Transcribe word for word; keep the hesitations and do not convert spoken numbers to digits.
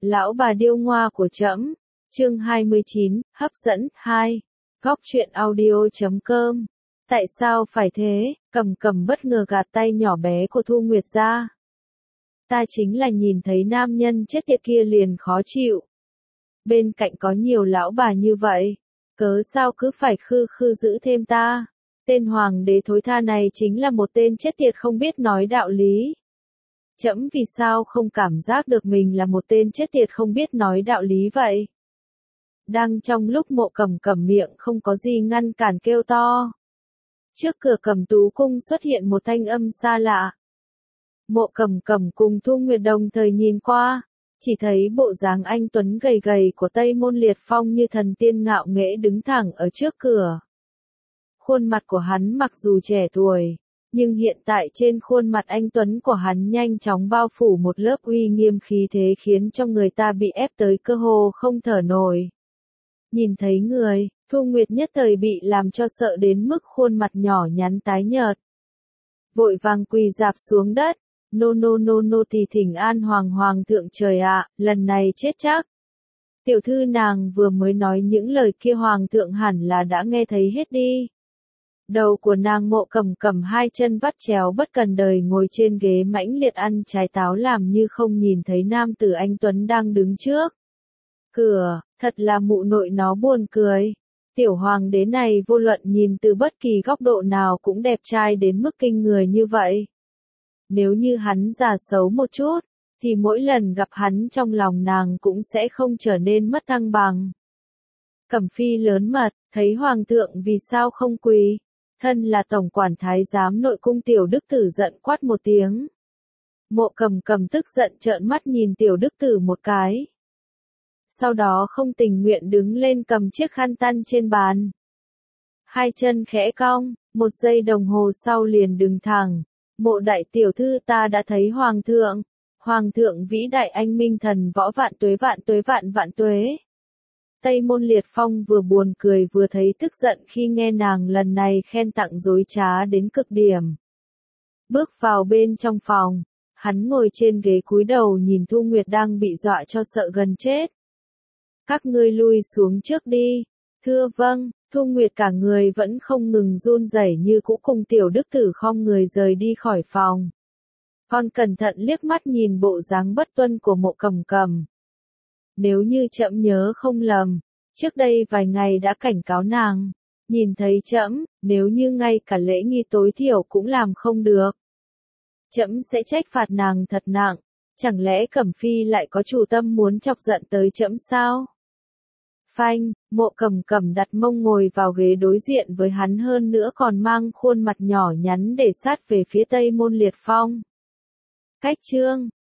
Lão bà điêu ngoa của trẫm, chương hai mươi chín, hấp dẫn, hai. Góc truyện audio chấm com. Tại sao phải thế? Cầm Cầm bất ngờ gạt tay nhỏ bé của Thu Nguyệt ra. Ta chính là nhìn thấy nam nhân chết tiệt kia liền khó chịu. Bên cạnh có nhiều lão bà như vậy, cớ sao cứ phải khư khư giữ thêm ta? Tên hoàng đế thối tha này chính là một tên chết tiệt không biết nói đạo lý. Trẫm vì sao không cảm giác được mình là một tên chết tiệt không biết nói đạo lý vậy? Đang trong lúc Mộ Cầm Cầm miệng không có gì ngăn cản kêu to. Trước cửa Cầm Tú cung xuất hiện một thanh âm xa lạ. Mộ Cầm Cầm cùng Thu Nguyệt đồng thời nhìn qua, chỉ thấy bộ dáng anh tuấn gầy gầy của Tây Môn Liệt Phong như thần tiên ngạo nghễ đứng thẳng ở trước cửa. Khuôn mặt của hắn mặc dù trẻ tuổi, nhưng hiện tại trên khuôn mặt anh tuấn của hắn nhanh chóng bao phủ một lớp uy nghiêm khí thế khiến cho người ta bị ép tới cơ hồ không thở nổi. Nhìn thấy người, Thu Nguyệt nhất thời bị làm cho sợ đến mức khuôn mặt nhỏ nhắn tái nhợt. Vội vàng quỳ rạp xuống đất, nô nô nô nô thì thỉnh an hoàng hoàng thượng trời ạ, lần này chết chắc. Tiểu thư nàng vừa mới nói những lời kia hoàng thượng hẳn là đã nghe thấy hết đi. Đầu của nàng Mộ Cầm Cầm hai chân vắt chéo bất cần đời ngồi trên ghế mãnh liệt ăn trái táo làm như không nhìn thấy nam tử anh tuấn đang đứng trước cửa, thật là mụ nội nó buồn cười. Tiểu hoàng đế này vô luận nhìn từ bất kỳ góc độ nào cũng đẹp trai đến mức kinh người như vậy. Nếu như hắn già xấu một chút, thì mỗi lần gặp hắn trong lòng nàng cũng sẽ không trở nên mất thăng bằng. Cẩm phi lớn mật, thấy hoàng thượng vì sao không quỳ, thân là tổng quản thái giám nội cung tiểu đức tử giận quát một tiếng. Mộ Cầm Cầm tức giận trợn mắt nhìn tiểu đức tử một cái. Sau đó không tình nguyện đứng lên cầm chiếc khăn tăn trên bàn. Hai chân khẽ cong, một giây đồng hồ sau liền đứng thẳng. Mộ đại tiểu thư ta đã thấy hoàng thượng. Hoàng thượng vĩ đại anh minh thần võ vạn tuế vạn tuế vạn vạn tuế. Tây Môn Liệt Phong vừa buồn cười vừa thấy tức giận khi nghe nàng lần này khen tặng dối trá đến cực điểm. Bước vào bên trong phòng, hắn ngồi trên ghế cúi đầu nhìn Thu Nguyệt đang bị dọa cho sợ gần chết. Các ngươi lui xuống trước đi. Thưa vâng. Thu Nguyệt cả người vẫn không ngừng run rẩy như cũ cùng tiểu đức tử khom người rời đi khỏi phòng. Con cẩn thận liếc mắt nhìn bộ dáng bất tuân của Mộ Cầm Cầm. Nếu như trẫm nhớ không lầm, trước đây vài ngày đã cảnh cáo nàng, nhìn thấy trẫm, nếu như ngay cả lễ nghi tối thiểu cũng làm không được, trẫm sẽ trách phạt nàng thật nặng. Chẳng lẽ Cẩm phi lại có chủ tâm muốn chọc giận tới trẫm sao? Phanh, Mộ Cầm Cầm đặt mông ngồi vào ghế đối diện với hắn hơn nữa còn mang khuôn mặt nhỏ nhắn để sát về phía Tây Môn Liệt Phong. Cách chương